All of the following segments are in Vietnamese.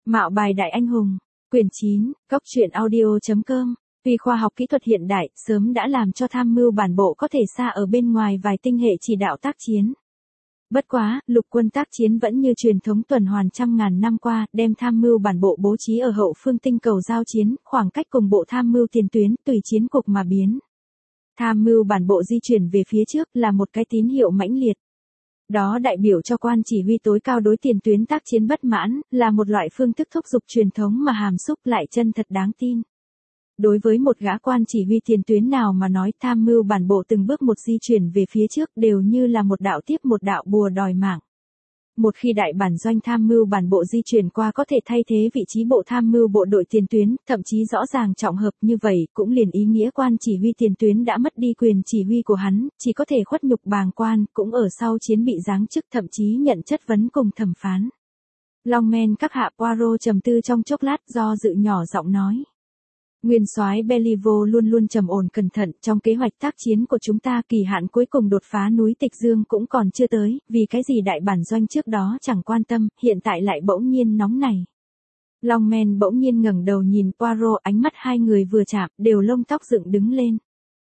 Mạo bài đại anh hùng, quyển 9, góc truyện audio.com. Tuy khoa học kỹ thuật hiện đại sớm đã làm cho tham mưu bản bộ có thể xa ở bên ngoài vài tinh hệ chỉ đạo tác chiến. Bất quá, lục quân tác chiến vẫn như truyền thống tuần hoàn trăm ngàn năm qua, đem tham mưu bản bộ bố trí ở hậu phương tinh cầu giao chiến, khoảng cách cùng bộ tham mưu tiền tuyến, tùy chiến cục mà biến. Tham mưu bản bộ di chuyển về phía trước là một cái tín hiệu mãnh liệt. Đó đại biểu cho quan chỉ huy tối cao đối tiền tuyến tác chiến bất mãn, là một loại phương thức thúc giục truyền thống mà hàm xúc lại chân thật đáng tin. Đối với một gã quan chỉ huy tiền tuyến nào mà nói, tham mưu bản bộ từng bước một di chuyển về phía trước đều như là một đạo tiếp một đạo bùa đòi mạng. Một khi đại bản doanh tham mưu bản bộ di chuyển qua có thể thay thế vị trí bộ tham mưu bộ đội tiền tuyến, thậm chí rõ ràng trọng hợp, như vậy cũng liền ý nghĩa quan chỉ huy tiền tuyến đã mất đi quyền chỉ huy của hắn, chỉ có thể khuất nhục bàng quan, cũng ở sau chiến bị giáng chức, thậm chí nhận chất vấn cùng thẩm phán. Longman các hạ. Poirot trầm tư trong chốc lát, do dự nhỏ giọng nói. Nguyên soái Beliveau luôn luôn trầm ổn cẩn thận, trong kế hoạch tác chiến của chúng ta kỳ hạn cuối cùng đột phá núi Tịch Dương cũng còn chưa tới, vì cái gì đại bản doanh trước đó chẳng quan tâm, hiện tại lại bỗng nhiên nóng này. Longman bỗng nhiên ngẩng đầu nhìn Poirot, ánh mắt hai người vừa chạm, đều lông tóc dựng đứng lên.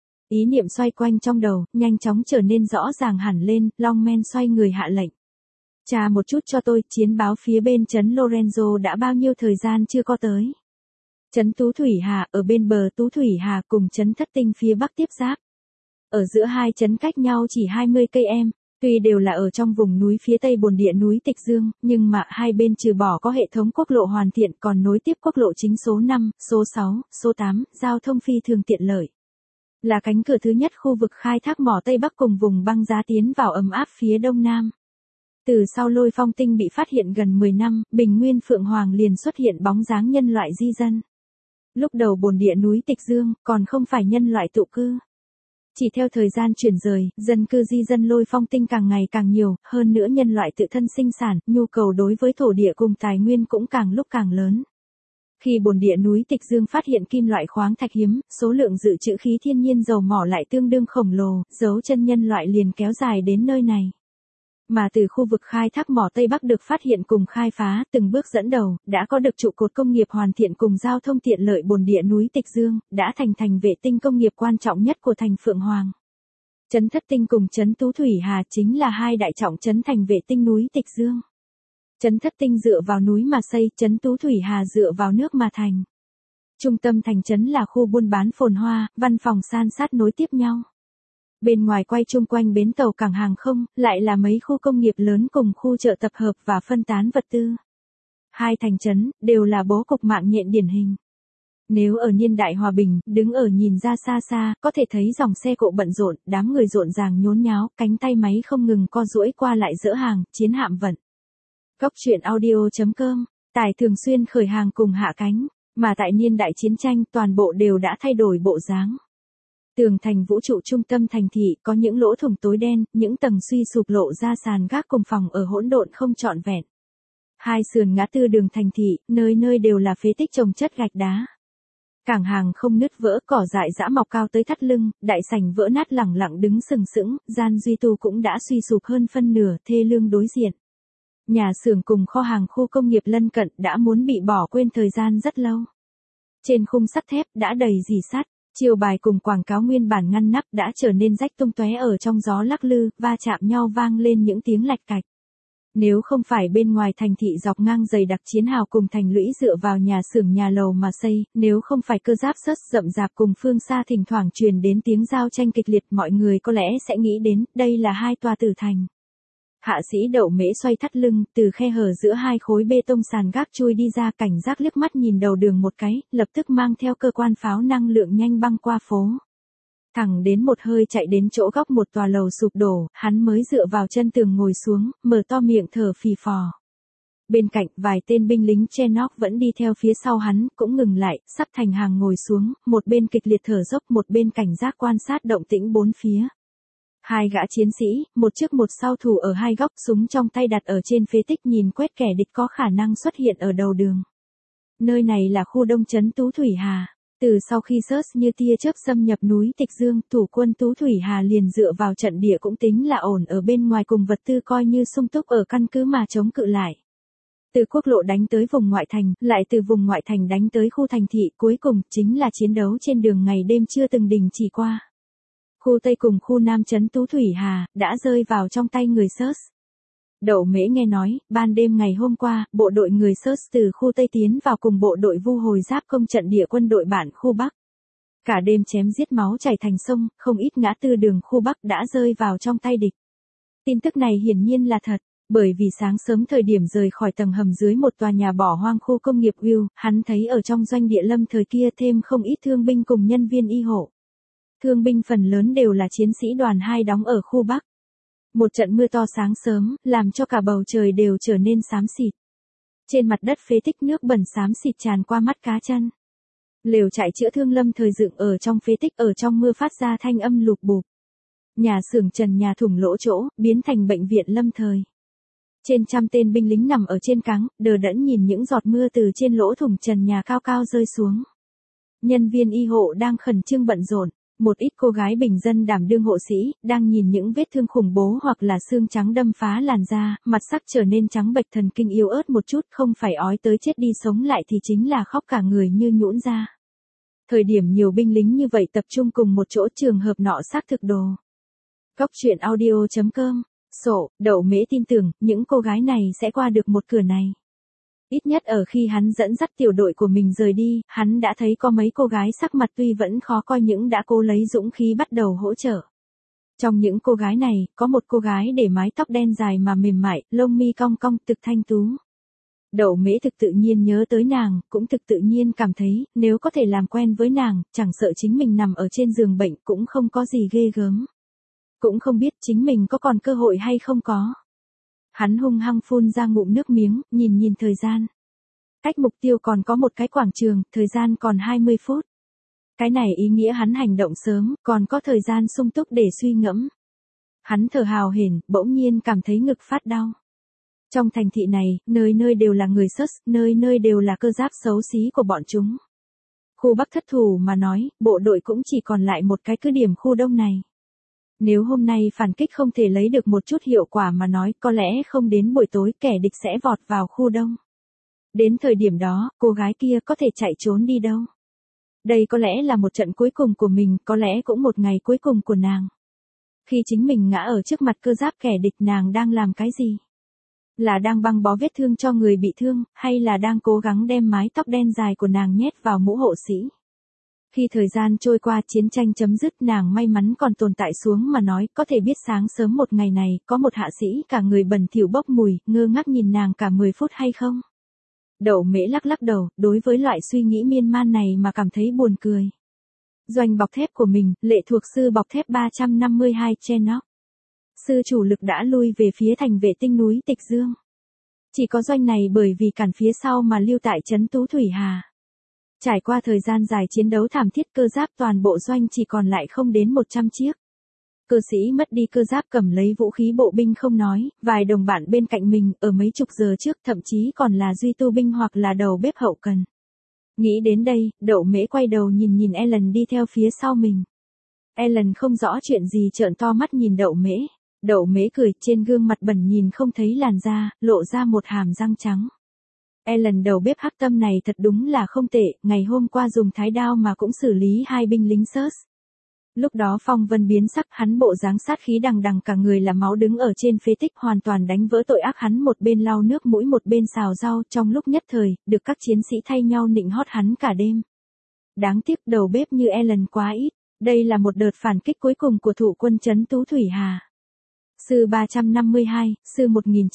Ý niệm xoay quanh trong đầu, nhanh chóng trở nên rõ ràng hẳn lên, Longman xoay người hạ lệnh. Tra một chút cho tôi, chiến báo phía bên trấn Lorenzo đã bao nhiêu thời gian chưa có tới. Trấn Tú Thủy Hà ở bên bờ Tú Thủy Hà cùng trấn Thất Tinh phía bắc tiếp giáp. Ở giữa hai trấn cách nhau chỉ 20 cây em, tuy đều là ở trong vùng núi phía tây bồn địa núi Tịch Dương, nhưng mà hai bên trừ bỏ có hệ thống quốc lộ hoàn thiện còn nối tiếp quốc lộ chính số 5, số 6, số 8, giao thông phi thường tiện lợi. Là cánh cửa thứ nhất khu vực khai thác mỏ Tây Bắc cùng vùng băng giá tiến vào ấm áp phía Đông Nam. Từ sau Lôi Phong Tinh bị phát hiện gần 10 năm, bình nguyên Phượng Hoàng liền xuất hiện bóng dáng nhân loại di dân. Lúc đầu bồn địa núi Tịch Dương còn không phải nhân loại tụ cư. Chỉ theo thời gian chuyển rời, dân cư di dân Lôi Phong Tinh càng ngày càng nhiều, hơn nữa nhân loại tự thân sinh sản, nhu cầu đối với thổ địa cùng tài nguyên cũng càng lúc càng lớn. Khi bồn địa núi Tịch Dương phát hiện kim loại khoáng thạch hiếm, số lượng dự trữ khí thiên nhiên dầu mỏ lại tương đương khổng lồ, dấu chân nhân loại liền kéo dài đến nơi này. Mà từ khu vực khai thác mỏ Tây Bắc được phát hiện cùng khai phá, từng bước dẫn đầu, đã có được trụ cột công nghiệp hoàn thiện cùng giao thông tiện lợi bồn địa núi Tịch Dương, đã thành vệ tinh công nghiệp quan trọng nhất của thành Phượng Hoàng. Trấn Thất Tinh cùng trấn Tú Thủy Hà chính là hai đại trọng trấn thành vệ tinh núi Tịch Dương. Trấn Thất Tinh dựa vào núi mà xây, trấn Tú Thủy Hà dựa vào nước mà thành. Trung tâm thành trấn là khu buôn bán phồn hoa, văn phòng san sát nối tiếp nhau. Bên ngoài quay chung quanh bến tàu cảng hàng không, lại là mấy khu công nghiệp lớn cùng khu chợ tập hợp và phân tán vật tư. Hai thành trấn, đều là bố cục mạng nhện điển hình. Nếu ở niên đại hòa bình, đứng ở nhìn ra xa xa, có thể thấy dòng xe cộ bận rộn, đám người rộn ràng nhốn nháo, cánh tay máy không ngừng co duỗi qua lại dỡ hàng, chiến hạm vận. Góc truyện audio.com, tải thường xuyên khởi hàng cùng hạ cánh, mà tại niên đại chiến tranh toàn bộ đều đã thay đổi bộ dáng. Tường thành vũ trụ trung tâm thành thị có những lỗ thủng tối đen, những tầng suy sụp lộ ra sàn gác cùng phòng ở hỗn độn không trọn vẹn. Hai sườn ngã tư đường thành thị, nơi nơi đều là phế tích chồng chất gạch đá. Cảng hàng không nứt vỡ, cỏ dại dã mọc cao tới thắt lưng, đại sảnh vỡ nát lẳng lặng đứng sừng sững, gian duy tu cũng đã suy sụp hơn phân nửa, thê lương đối diện. Nhà xưởng cùng kho hàng khu công nghiệp lân cận đã muốn bị bỏ quên thời gian rất lâu. Trên khung sắt thép đã đầy rỉ sắt. Chiều bài cùng quảng cáo nguyên bản ngăn nắp đã trở nên rách tung tóe ở trong gió lắc lư, va chạm nhau vang lên những tiếng lạch cạch. Nếu không phải bên ngoài thành thị dọc ngang dày đặc chiến hào cùng thành lũy dựa vào nhà xưởng nhà lầu mà xây, nếu không phải cơ giáp sất rậm rạp cùng phương xa thỉnh thoảng truyền đến tiếng giao tranh kịch liệt, mọi người có lẽ sẽ nghĩ đến, đây là hai tòa tử thành. Hạ sĩ Đậu Mễ xoay thắt lưng, từ khe hở giữa hai khối bê tông sàn gác chui đi ra, cảnh giác liếc mắt nhìn đầu đường một cái, lập tức mang theo cơ quan pháo năng lượng nhanh băng qua phố. Thẳng đến một hơi chạy đến chỗ góc một tòa lầu sụp đổ, hắn mới dựa vào chân tường ngồi xuống, mở to miệng thở phì phò. Bên cạnh, vài tên binh lính Chenock vẫn đi theo phía sau hắn, cũng ngừng lại, sắp thành hàng ngồi xuống, một bên kịch liệt thở dốc, một bên cảnh giác quan sát động tĩnh bốn phía. Hai gã chiến sĩ, một trước một sau thủ ở hai góc, súng trong tay đặt ở trên phế tích, nhìn quét kẻ địch có khả năng xuất hiện ở đầu đường. Nơi này là khu đông trấn Tú Thủy Hà. Từ sau khi SURS như tia chớp xâm nhập núi Tịch Dương, thủ quân Tú Thủy Hà liền dựa vào trận địa cũng tính là ổn ở bên ngoài cùng vật tư coi như sung túc ở căn cứ mà chống cự lại. Từ quốc lộ đánh tới vùng ngoại thành, lại từ vùng ngoại thành đánh tới khu thành thị, cuối cùng chính là chiến đấu trên đường ngày đêm chưa từng đình chỉ qua. Khu Tây cùng khu Nam trấn Tú Thủy Hà đã rơi vào trong tay người Search. Đậu Mễ nghe nói, ban đêm ngày hôm qua, bộ đội người Search từ khu Tây tiến vào cùng bộ đội vu hồi giáp công trận địa quân đội bản khu Bắc. Cả đêm chém giết máu chảy thành sông, không ít ngã tư đường khu Bắc đã rơi vào trong tay địch. Tin tức này hiển nhiên là thật, bởi vì sáng sớm thời điểm rời khỏi tầng hầm dưới một tòa nhà bỏ hoang khu công nghiệp Will, hắn thấy ở trong doanh địa Lâm thời kia thêm không ít thương binh cùng nhân viên y hộ. Thương binh phần lớn đều là chiến sĩ đoàn 2 đóng ở khu Bắc. Một trận mưa to sáng sớm, làm cho cả bầu trời đều trở nên xám xịt. Trên mặt đất phế tích nước bẩn xám xịt tràn qua mắt cá chân. Lều trại chữa thương Lâm thời dựng ở trong phế tích ở trong mưa phát ra thanh âm lụp bụp. Nhà xưởng trần nhà thủng lỗ chỗ, biến thành bệnh viện Lâm thời. Trên trăm tên binh lính nằm ở trên cáng, đờ đẫn nhìn những giọt mưa từ trên lỗ thủng trần nhà cao cao rơi xuống. Nhân viên y hộ đang khẩn trương bận rộn. Một ít cô gái bình dân đảm đương hộ sĩ, đang nhìn những vết thương khủng bố hoặc là xương trắng đâm phá làn da, mặt sắc trở nên trắng bệch, thần kinh yếu ớt một chút, không phải ói tới chết đi sống lại thì chính là khóc cả người như nhũn ra. Thời điểm nhiều binh lính như vậy tập trung cùng một chỗ, trường hợp nọ xác thực đồ. Góc truyện audio.com, Đậu Mễ tin tưởng, những cô gái này sẽ qua được một cửa này. Ít nhất ở khi hắn dẫn dắt tiểu đội của mình rời đi, hắn đã thấy có mấy cô gái sắc mặt tuy vẫn khó coi nhưng đã cố lấy dũng khí bắt đầu hỗ trợ. Trong những cô gái này, có một cô gái để mái tóc đen dài mà mềm mại, lông mi cong cong, thực thanh tú. Đậu Mễ thực tự nhiên nhớ tới nàng, cũng thực tự nhiên cảm thấy, nếu có thể làm quen với nàng, chẳng sợ chính mình nằm ở trên giường bệnh cũng không có gì ghê gớm. Cũng không biết chính mình có còn cơ hội hay không có. Hắn hung hăng phun ra ngụm nước miếng, nhìn thời gian. Cách mục tiêu còn có một cái quảng trường, thời gian còn 20 phút. Cái này ý nghĩa hắn hành động sớm, còn có thời gian sung túc để suy ngẫm. Hắn thở hào hển, bỗng nhiên cảm thấy ngực phát đau. Trong thành thị này, nơi nơi đều là người Search, nơi nơi đều là cơ giáp xấu xí của bọn chúng. Khu Bắc thất thủ mà nói, bộ đội cũng chỉ còn lại một cái cứ điểm khu Đông này. Nếu hôm nay phản kích không thể lấy được một chút hiệu quả mà nói, có lẽ không đến buổi tối kẻ địch sẽ vọt vào khu Đông. Đến thời điểm đó, cô gái kia có thể chạy trốn đi đâu? Đây có lẽ là một trận cuối cùng của mình, có lẽ cũng một ngày cuối cùng của nàng. Khi chính mình ngã ở trước mặt cơ giáp kẻ địch, nàng đang làm cái gì? Là đang băng bó vết thương cho người bị thương, hay là đang cố gắng đem mái tóc đen dài của nàng nhét vào mũ hộ sĩ? Khi thời gian trôi qua, chiến tranh chấm dứt, nàng may mắn còn tồn tại xuống mà nói, có thể biết sáng sớm một ngày này, có một hạ sĩ cả người bẩn thỉu bốc mùi, ngơ ngác nhìn nàng cả 10 phút hay không? Đậu Mễ lắc đầu, đối với loại suy nghĩ miên man này mà cảm thấy buồn cười. Doanh bọc thép của mình, lệ thuộc sư bọc thép 352 Chenock. Sư chủ lực đã lui về phía thành vệ tinh núi Tịch Dương. Chỉ có doanh này bởi vì cản phía sau mà lưu tại trấn Tú Thủy Hà. Trải qua thời gian dài chiến đấu thảm thiết, cơ giáp toàn bộ doanh chỉ còn lại không đến 100 chiếc. Cơ sĩ mất đi cơ giáp cầm lấy vũ khí bộ binh không nói, vài đồng bạn bên cạnh mình ở mấy chục giờ trước thậm chí còn là duy tu binh hoặc là đầu bếp hậu cần. Nghĩ đến đây, Đậu Mễ quay đầu nhìn Ellen đi theo phía sau mình. Ellen không rõ chuyện gì trợn to mắt nhìn Đậu Mễ. Đậu Mễ cười, trên gương mặt bẩn nhìn không thấy làn da, lộ ra một hàm răng trắng. Ellen đầu bếp hắc tâm này thật đúng là không tệ, ngày hôm qua dùng thái đao mà cũng xử lý 2 binh lính Search. Lúc đó phong vân biến sắc, hắn bộ dáng sát khí đằng đằng cả người là máu đứng ở trên phế tích hoàn toàn đánh vỡ tội ác, hắn một bên lau nước mũi một bên xào rau, trong lúc nhất thời, được các chiến sĩ thay nhau nịnh hót hắn cả đêm. Đáng tiếc đầu bếp như Ellen quá ít, đây là một đợt phản kích cuối cùng của thủ quân trấn Tú Thủy Hà. Sư 352, sư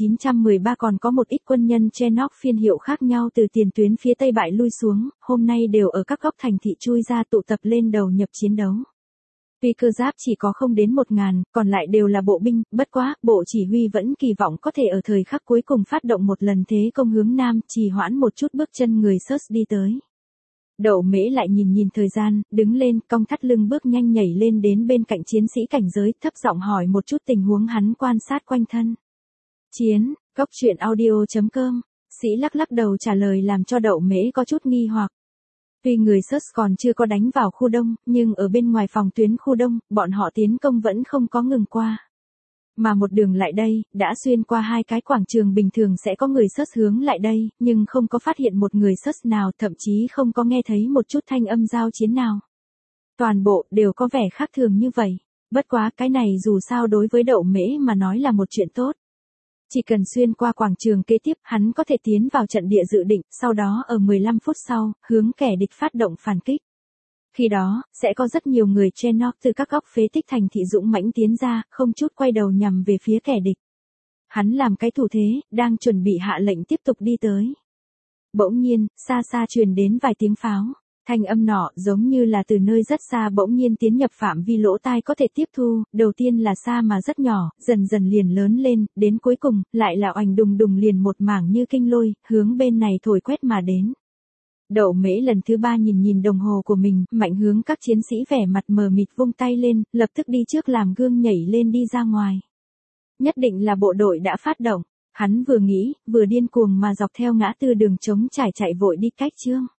1913 còn có một ít quân nhân Chenock phiên hiệu khác nhau từ tiền tuyến phía Tây bại lui xuống, hôm nay đều ở các góc thành thị chui ra tụ tập lên đầu nhập chiến đấu. Tuy cơ giáp chỉ có không đến 1.000, còn lại đều là bộ binh, bất quá, bộ chỉ huy vẫn kỳ vọng có thể ở thời khắc cuối cùng phát động một lần thế công hướng Nam, trì hoãn một chút bước chân người Search đi tới. Đậu Mễ lại nhìn thời gian, đứng lên, cong thắt lưng bước nhanh nhảy lên đến bên cạnh chiến sĩ cảnh giới, thấp giọng hỏi một chút tình huống hắn quan sát quanh thân. Chiến, góc truyện audio.com, sĩ lắc đầu trả lời làm cho Đậu Mễ có chút nghi hoặc. Tuy người Search còn chưa có đánh vào khu Đông, nhưng ở bên ngoài phòng tuyến khu Đông, bọn họ tiến công vẫn không có ngừng qua. Mà một đường lại đây, đã xuyên qua hai cái quảng trường bình thường sẽ có người search hướng lại đây, nhưng không có phát hiện một người search nào, thậm chí không có nghe thấy một chút thanh âm giao chiến nào. Toàn bộ đều có vẻ khác thường như vậy. Bất quá cái này dù sao đối với Đậu Mễ mà nói là một chuyện tốt. Chỉ cần xuyên qua quảng trường kế tiếp, hắn có thể tiến vào trận địa dự định, sau đó ở 15 phút sau, hướng kẻ địch phát động phản kích. Khi đó, sẽ có rất nhiều người Trenok từ các góc phế tích thành thị dũng mãnh tiến ra, không chút quay đầu nhằm về phía kẻ địch. Hắn làm cái thủ thế, đang chuẩn bị hạ lệnh tiếp tục đi tới. Bỗng nhiên, xa xa truyền đến vài tiếng pháo. Thanh âm nọ giống như là từ nơi rất xa bỗng nhiên tiến nhập phạm vi lỗ tai có thể tiếp thu, đầu tiên là xa mà rất nhỏ, dần dần liền lớn lên, đến cuối cùng, lại là oành đùng đùng liền một mảng như kinh lôi, hướng bên này thổi quét mà đến. Đậu Mễ lần thứ 3 nhìn đồng hồ của mình, mạnh hướng các chiến sĩ vẻ mặt mờ mịt vung tay lên, lập tức đi trước làm gương nhảy lên đi ra ngoài. Nhất định là bộ đội đã phát động, hắn vừa nghĩ, vừa điên cuồng mà dọc theo ngã tư đường trống trải chạy vội đi cách Trương